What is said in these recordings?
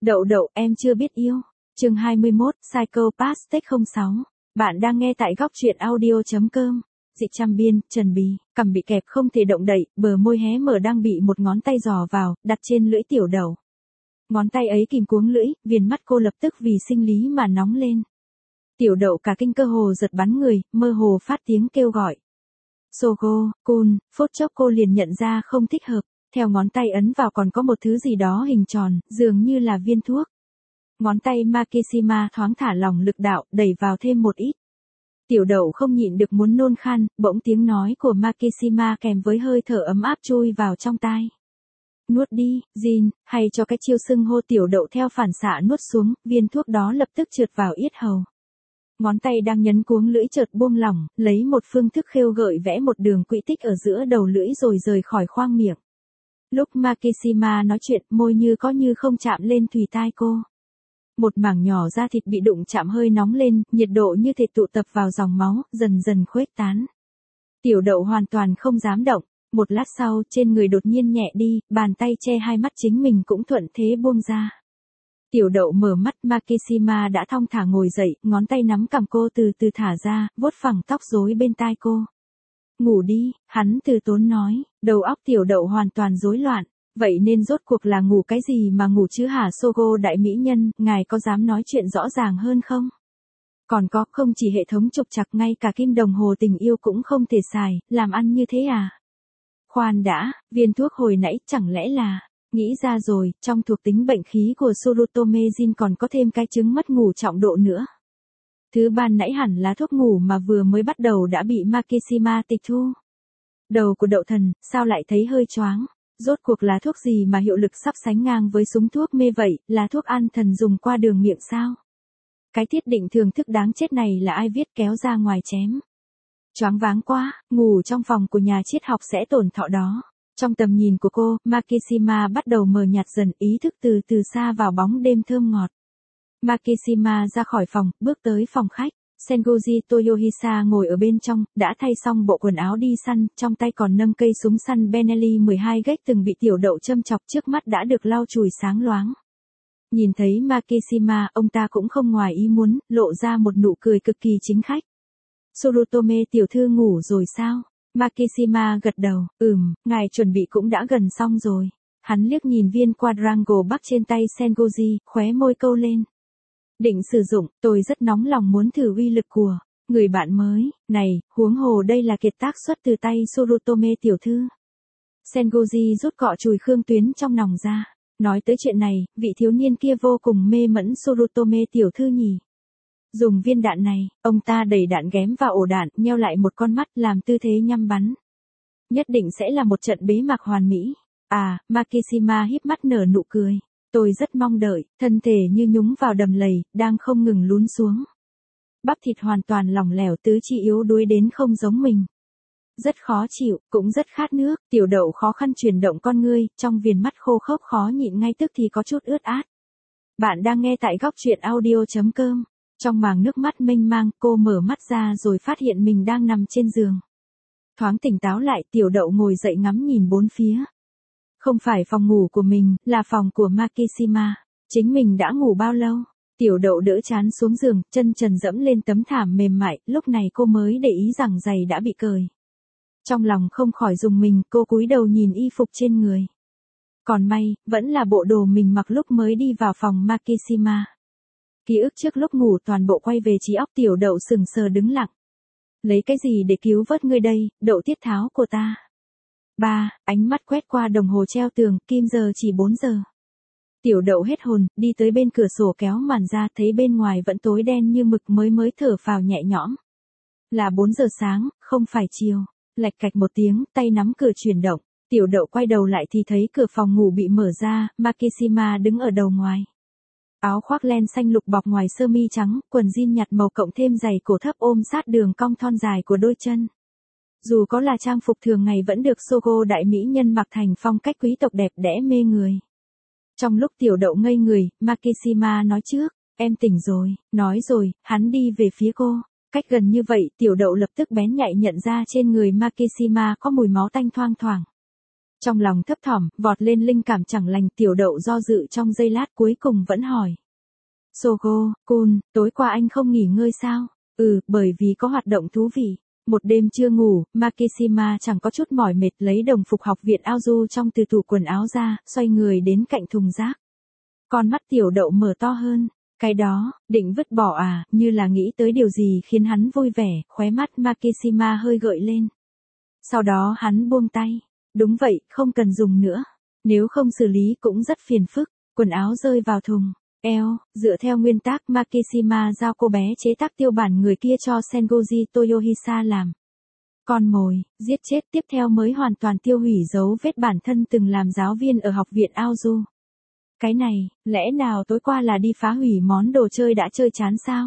Đậu đậu, em chưa biết yêu. Chương 21, Psychopath Tech 06. Bạn đang nghe tại góc truyện audio.com. Dịch trăm biên, Trần Bì, cằm bị kẹp không thể động đậy, bờ môi hé mở đang bị một ngón tay giò vào, đặt trên lưỡi tiểu đậu. Ngón tay ấy kìm cuống lưỡi, viền mắt cô lập tức vì sinh lý mà nóng lên. Tiểu đậu cả kinh cơ hồ giật bắn người, mơ hồ phát tiếng kêu gọi. Sogo, Kun, phút chốc cô liền nhận ra không thích hợp. Theo ngón tay ấn vào còn có một thứ gì đó hình tròn, dường như là viên thuốc. Ngón tay Makishima thoáng thả lỏng lực đạo, đẩy vào thêm một ít. Tiểu đậu không nhịn được muốn nôn khan, bỗng tiếng nói của Makishima kèm với hơi thở ấm áp chui vào trong tai. Nuốt đi, Jin, hay cho cái chiêu xưng hô tiểu đậu theo phản xạ nuốt xuống, viên thuốc đó lập tức trượt vào yết hầu. Ngón tay đang nhấn cuống lưỡi chợt buông lỏng, lấy một phương thức khêu gợi vẽ một đường quỹ tích ở giữa đầu lưỡi rồi rời khỏi khoang miệng. Lúc Makishima nói chuyện, môi như có như không chạm lên thùy tai cô. Một mảng nhỏ da thịt bị đụng chạm hơi nóng lên, nhiệt độ như thể tụ tập vào dòng máu, dần dần khuếch tán. Tiểu đậu hoàn toàn không dám động. Một lát sau, trên người đột nhiên nhẹ đi, bàn tay che hai mắt chính mình cũng thuận thế buông ra. Tiểu đậu mở mắt, Makishima đã thong thả ngồi dậy, ngón tay nắm cằm cô từ từ thả ra, vuốt phẳng tóc rối bên tai cô. Ngủ đi, hắn từ tốn nói, đầu óc tiểu đậu hoàn toàn rối loạn. Vậy nên rốt cuộc là ngủ cái gì mà ngủ chứ hả Sogo đại mỹ nhân, ngài có dám nói chuyện rõ ràng hơn không? Còn có, không chỉ hệ thống trục trặc ngay cả kim đồng hồ tình yêu cũng không thể xài, làm ăn như thế à? Khoan đã, viên thuốc hồi nãy chẳng lẽ là, nghĩ ra rồi, trong thuộc tính bệnh khí của Surutome Jin còn có thêm cái chứng mất ngủ trọng độ nữa. Thứ ban nãy hẳn là thuốc ngủ mà vừa mới bắt đầu đã bị Makishima tịch thu. Đầu của đậu thần, sao lại thấy hơi choáng? Rốt cuộc là thuốc gì mà hiệu lực sắp sánh ngang với súng thuốc mê vậy, là thuốc an thần dùng qua đường miệng sao? Cái thiết định thường thức đáng chết này là ai viết kéo ra ngoài chém? Choáng váng quá, ngủ trong phòng của nhà triết học sẽ tổn thọ đó. Trong tầm nhìn của cô, Makishima bắt đầu mờ nhạt dần, ý thức từ từ xa vào bóng đêm thơm ngọt. Makishima ra khỏi phòng, bước tới phòng khách. Sengoji Toyohisa ngồi ở bên trong, đã thay xong bộ quần áo đi săn, trong tay còn nâng cây súng săn Benelli 12 gauge từng bị tiểu đậu châm chọc, trước mắt đã được lau chùi sáng loáng. Nhìn thấy Makishima, ông ta cũng không ngoài ý muốn, lộ ra một nụ cười cực kỳ chính khách. Surutome tiểu thư ngủ rồi sao? Makishima gật đầu, ngài chuẩn bị cũng đã gần xong rồi. Hắn liếc nhìn viên quadrangle bắc trên tay Sengoji, khóe môi câu lên. Định sử dụng, tôi rất nóng lòng muốn thử uy lực của người bạn mới, này, huống hồ đây là kiệt tác xuất từ tay Surutome tiểu thư. Sengoji rút cọ chùi khương tuyến trong nòng ra. Nói tới chuyện này, vị thiếu niên kia vô cùng mê mẫn Surutome tiểu thư nhỉ. Dùng viên đạn này, ông ta đẩy đạn ghém vào ổ đạn, nheo lại một con mắt làm tư thế nhắm bắn. Nhất định sẽ là một trận bế mạc hoàn mỹ. Makishima híp mắt nở nụ cười. Tôi rất mong đợi, thân thể như nhúng vào đầm lầy, đang không ngừng lún xuống. Bắp thịt hoàn toàn lỏng lẻo, tứ chi yếu đuối đến không giống mình. Rất khó chịu, cũng rất khát nước, tiểu đậu khó khăn chuyển động con ngươi, trong viền mắt khô khốc khó nhịn ngay tức thì có chút ướt át. Bạn đang nghe tại góc truyện audio.com. Trong màng nước mắt mênh mang, cô mở mắt ra rồi phát hiện mình đang nằm trên giường. Thoáng tỉnh táo lại, tiểu đậu ngồi dậy ngắm nhìn bốn phía. Không phải phòng ngủ của mình, là phòng của Makishima. Chính mình đã ngủ bao lâu? Tiểu đậu đỡ chán xuống giường, chân trần dẫm lên tấm thảm mềm mại, lúc này cô mới để ý rằng giày đã bị cởi. Trong lòng không khỏi rùng mình, cô cúi đầu nhìn y phục trên người. Còn may, vẫn là bộ đồ mình mặc lúc mới đi vào phòng Makishima. Ký ức trước lúc ngủ toàn bộ quay về trí óc, tiểu đậu sừng sờ đứng lặng. Lấy cái gì để cứu vớt ngươi đây, đậu tiết tháo của ta? Ánh mắt quét qua đồng hồ treo tường, kim giờ chỉ 4 giờ. Tiểu đậu hết hồn, đi tới bên cửa sổ kéo màn ra, thấy bên ngoài vẫn tối đen như mực, mới thở phào nhẹ nhõm. Là 4 giờ sáng, không phải chiều. Lạch cạch một tiếng, tay nắm cửa chuyển động. Tiểu đậu quay đầu lại thì thấy cửa phòng ngủ bị mở ra, Makishima đứng ở đầu ngoài. Áo khoác len xanh lục bọc ngoài sơ mi trắng, quần jean nhạt màu cộng thêm giày cổ thấp ôm sát đường cong thon dài của đôi chân. Dù có là trang phục thường ngày vẫn được Sogo đại mỹ nhân mặc thành phong cách quý tộc đẹp đẽ mê người. Trong lúc tiểu đậu ngây người, Makishima nói trước, em tỉnh rồi, nói rồi, hắn đi về phía cô. Cách gần như vậy, tiểu đậu lập tức bén nhạy nhận ra trên người Makishima có mùi máu tanh thoang thoảng. Trong lòng thấp thỏm, vọt lên linh cảm chẳng lành, Tiểu Đậu do dự trong giây lát cuối cùng vẫn hỏi. Sogo-kun, tối qua anh không nghỉ ngơi sao? Bởi vì có hoạt động thú vị. Một đêm chưa ngủ, Makishima chẳng có chút mỏi mệt, lấy đồng phục học viện Aozu trong từ tủ quần áo ra, xoay người đến cạnh thùng rác. Con mắt Tiểu Đậu mở to hơn. Cái đó, định vứt bỏ à, như là nghĩ tới điều gì khiến hắn vui vẻ, khóe mắt Makishima hơi gợi lên. Sau đó hắn buông tay. Đúng vậy, không cần dùng nữa. Nếu không xử lý cũng rất phiền phức. Quần áo rơi vào thùng. Dựa theo nguyên tắc Makishima giao cô bé chế tác tiêu bản người kia cho Sengoji Toyohisa làm. Con mồi, giết chết tiếp theo mới hoàn toàn tiêu hủy dấu vết bản thân từng làm giáo viên ở học viện Aozu. Cái này, lẽ nào tối qua là đi phá hủy món đồ chơi đã chơi chán sao?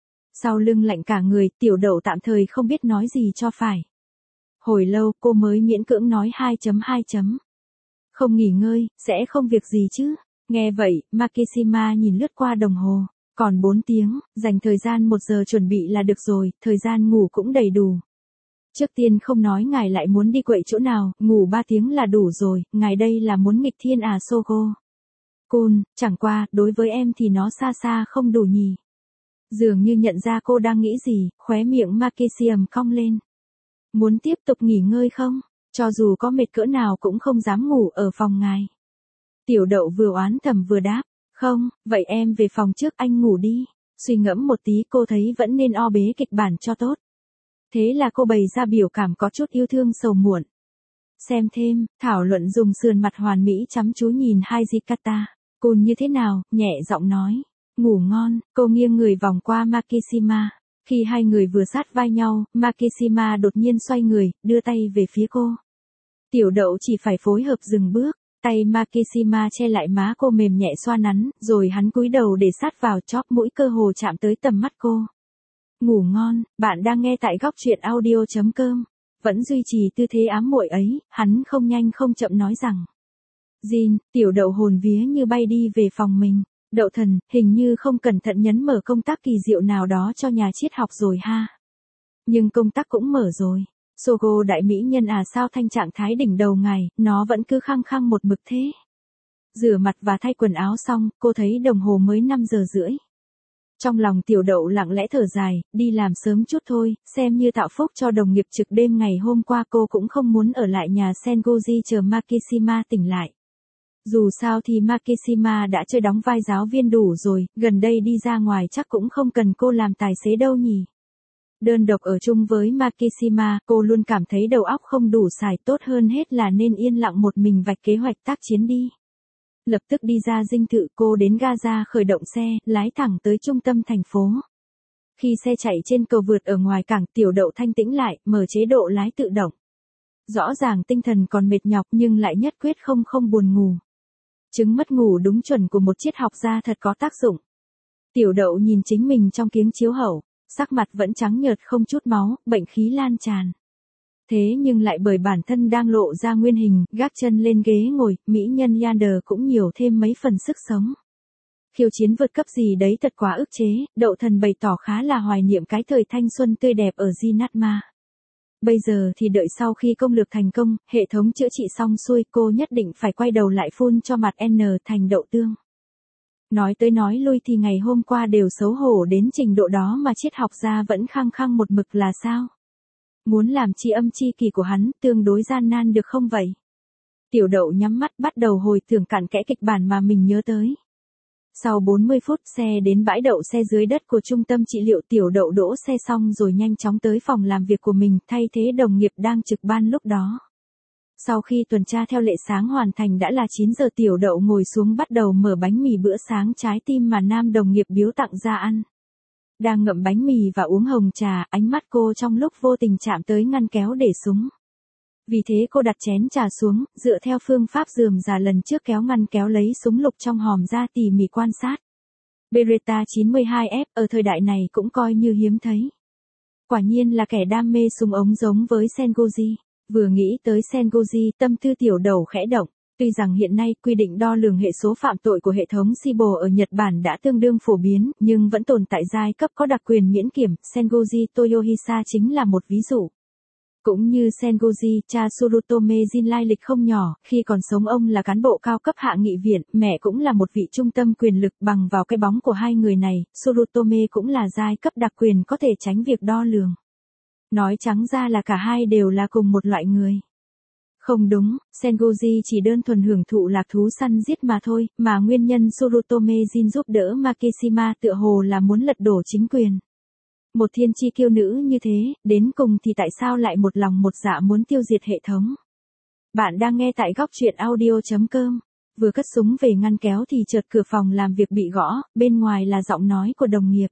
Sau lưng lạnh cả người, Tiểu Đậu tạm thời không biết nói gì cho phải. Hồi lâu cô mới miễn cưỡng nói 2.2. Không nghỉ ngơi, sẽ không việc gì chứ? Nghe vậy, Makishima nhìn lướt qua đồng hồ. Còn 4 tiếng, dành thời gian 1 giờ chuẩn bị là được rồi, thời gian ngủ cũng đầy đủ. Trước tiên không nói ngài lại muốn đi quậy chỗ nào, ngủ 3 tiếng là đủ rồi, ngài đây là muốn nghịch thiên à Sogo? Kun, chẳng qua, đối với em thì nó xa xa không đủ nhỉ. Dường như nhận ra cô đang nghĩ gì, khóe miệng Makishima cong lên. Muốn tiếp tục nghỉ ngơi không? Cho dù có mệt cỡ nào cũng không dám ngủ ở phòng ngài. Tiểu Đậu vừa oán thầm vừa đáp. Không, vậy em về phòng trước anh ngủ đi. Suy ngẫm một tí cô thấy vẫn nên o bế kịch bản cho tốt. Thế là cô bày ra biểu cảm có chút yêu thương sầu muộn. Xem thêm, thảo luận dùng sườn mặt hoàn mỹ chăm chú nhìn Hijikata. Kun như thế nào, nhẹ giọng nói. Ngủ ngon, cô nghiêng người vòng qua Makishima. Khi hai người vừa sát vai nhau, Makishima đột nhiên xoay người, đưa tay về phía cô. Tiểu Đậu chỉ phải phối hợp dừng bước. Tay Makishima che lại má cô mềm nhẹ xoa nắn, rồi hắn cúi đầu để sát vào chóp mũi cơ hồ chạm tới tầm mắt cô. Ngủ ngon, bạn đang nghe tại góc truyện audio.com. Vẫn duy trì tư thế ám muội ấy, hắn không nhanh không chậm nói rằng. Jin, Tiểu Đậu hồn vía như bay đi về phòng mình. Đậu thần, hình như không cẩn thận nhấn mở công tắc kỳ diệu nào đó cho nhà triết học rồi ha. Nhưng công tắc cũng mở rồi. Sogo đại mỹ nhân à, sao thanh trạng thái đỉnh đầu ngài, nó vẫn cứ khăng khăng một mực thế. Rửa mặt và thay quần áo xong, cô thấy đồng hồ mới 5 giờ rưỡi. Trong lòng Tiểu Đậu lặng lẽ thở dài, đi làm sớm chút thôi, xem như tạo phúc cho đồng nghiệp trực đêm ngày hôm qua. Cô cũng không muốn ở lại nhà Sengoji chờ Makishima tỉnh lại. Dù sao thì Makishima đã chơi đóng vai giáo viên đủ rồi, gần đây đi ra ngoài chắc cũng không cần cô làm tài xế đâu nhỉ. Đơn độc ở chung với Makishima, cô luôn cảm thấy đầu óc không đủ xài, tốt hơn hết là nên yên lặng một mình vạch kế hoạch tác chiến đi. Lập tức đi ra dinh thự, cô đến Gaza khởi động xe, lái thẳng tới trung tâm thành phố. Khi xe chạy trên cầu vượt ở ngoài cảng, Tiểu Đậu thanh tĩnh lại, mở chế độ lái tự động. Rõ ràng tinh thần còn mệt nhọc nhưng lại nhất quyết không buồn ngủ. Chứng mất ngủ đúng chuẩn của một triết học gia thật có tác dụng. Tiểu Đậu nhìn chính mình trong kính chiếu hậu, sắc mặt vẫn trắng nhợt không chút máu, bệnh khí lan tràn. Thế nhưng lại bởi bản thân đang lộ ra nguyên hình, gác chân lên ghế ngồi, mỹ nhân Yander cũng nhiều thêm mấy phần sức sống. Khiêu chiến vượt cấp gì đấy thật quá ức chế, Đậu thần bày tỏ khá là hoài niệm cái thời thanh xuân tươi đẹp ở Jinatma. Bây giờ thì đợi sau khi công lược thành công, hệ thống chữa trị xong xuôi, cô nhất định phải quay đầu lại phun cho mặt N thành đậu tương. Nói tới nói lui thì ngày hôm qua đều xấu hổ đến trình độ đó mà triết học gia vẫn khăng khăng một mực là sao? Muốn làm tri âm tri kỷ của hắn, tương đối gian nan được không vậy? Tiểu Đậu nhắm mắt bắt đầu hồi tưởng cặn kẽ kịch bản mà mình nhớ tới. Sau 40 phút xe đến bãi đậu xe dưới đất của trung tâm trị liệu. Tiểu Đậu đỗ xe xong rồi nhanh chóng tới phòng làm việc của mình, thay thế đồng nghiệp đang trực ban lúc đó. Sau khi tuần tra theo lệ sáng hoàn thành đã là 9 giờ, Tiểu Đậu ngồi xuống bắt đầu mở bánh mì bữa sáng trái tim mà nam đồng nghiệp biếu tặng ra ăn. Đang ngậm bánh mì và uống hồng trà, ánh mắt cô trong lúc vô tình chạm tới ngăn kéo để súng. Vì thế cô đặt chén trà xuống, dựa theo phương pháp rườm rà lần trước kéo ngăn kéo lấy súng lục trong hòm ra tỉ mỉ quan sát. Beretta 92F ở thời đại này cũng coi như hiếm thấy. Quả nhiên là kẻ đam mê súng ống giống với Sengoji. Vừa nghĩ tới Sengoji, tâm tư Tiểu Đậu khẽ động. Tuy rằng hiện nay quy định đo lường hệ số phạm tội của hệ thống SIBO ở Nhật Bản đã tương đương phổ biến, nhưng vẫn tồn tại giai cấp có đặc quyền miễn kiểm, Sengoji Toyohisa chính là một ví dụ. Cũng như Sengoji, cha Surutome Jin lai lịch không nhỏ, khi còn sống ông là cán bộ cao cấp hạ nghị viện, mẹ cũng là một vị trung tâm quyền lực. Bằng vào cái bóng của hai người này, Surutome cũng là giai cấp đặc quyền có thể tránh việc đo lường. Nói trắng ra là cả hai đều là cùng một loại người. Không đúng, Sengoji chỉ đơn thuần hưởng thụ lạc thú săn giết mà thôi, mà nguyên nhân Surutome Jin giúp đỡ Makishima tựa hồ là muốn lật đổ chính quyền. Một thiên chi kiêu nữ như thế, đến cùng thì tại sao lại một lòng một dạ muốn tiêu diệt hệ thống? Bạn đang nghe tại góc truyện audio.com. Vừa cất súng về ngăn kéo thì chợt cửa phòng làm việc bị gõ, bên ngoài là giọng nói của đồng nghiệp.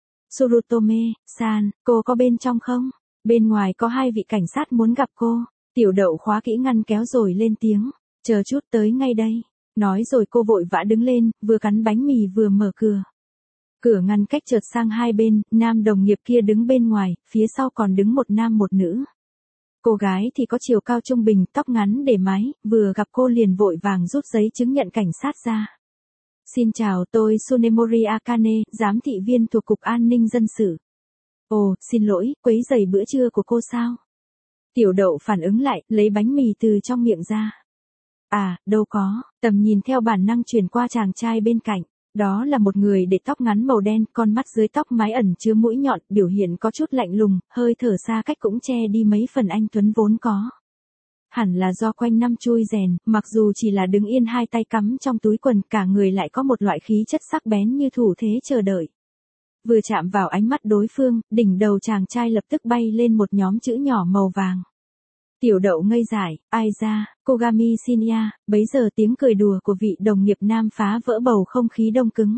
Surutome-san, cô có bên trong không? Bên ngoài có hai vị cảnh sát muốn gặp cô. Tiểu Đậu khóa kỹ ngăn kéo rồi lên tiếng. Chờ chút, tới ngay đây. Nói rồi cô vội vã đứng lên, vừa cắn bánh mì vừa mở cửa. Cửa ngăn cách chợt sang hai bên, nam đồng nghiệp kia đứng bên ngoài, phía sau còn đứng một nam một nữ. Cô gái thì có chiều cao trung bình, tóc ngắn để mái, vừa gặp cô liền vội vàng rút giấy chứng nhận cảnh sát ra. Xin chào, tôi Sunemori Akane, giám thị viên thuộc Cục An ninh Dân sự. Ồ, xin lỗi, quấy rầy bữa trưa của cô sao? Tiểu Đậu phản ứng lại, lấy bánh mì từ trong miệng ra. À, đâu có, tầm nhìn theo bản năng chuyển qua chàng trai bên cạnh. Đó là một người để tóc ngắn màu đen, con mắt dưới tóc mái ẩn chứa mũi nhọn, biểu hiện có chút lạnh lùng, hơi thở xa cách cũng che đi mấy phần anh tuấn vốn có. Hẳn là do quanh năm chui rèn, mặc dù chỉ là đứng yên hai tay cắm trong túi quần, cả người lại có một loại khí chất sắc bén như thủ thế chờ đợi. Vừa chạm vào ánh mắt đối phương, đỉnh đầu chàng trai lập tức bay lên một nhóm chữ nhỏ màu vàng. Tiểu Đậu ngây dại, ai ra, Kogami Shinya, bấy giờ tiếng cười đùa của vị đồng nghiệp nam phá vỡ bầu không khí đông cứng.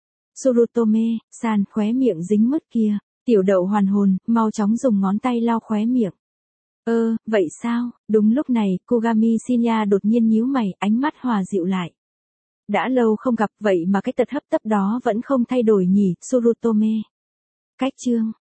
Surutome-san, khóe miệng dính mứt kia. Tiểu Đậu hoàn hồn, mau chóng dùng ngón tay lau khóe miệng. Vậy sao? Đúng lúc này, Kogami Shinya đột nhiên nhíu mày, ánh mắt hòa dịu lại. Đã lâu không gặp vậy mà cái tật hấp tấp đó vẫn không thay đổi nhỉ, Surutome. Cách chương.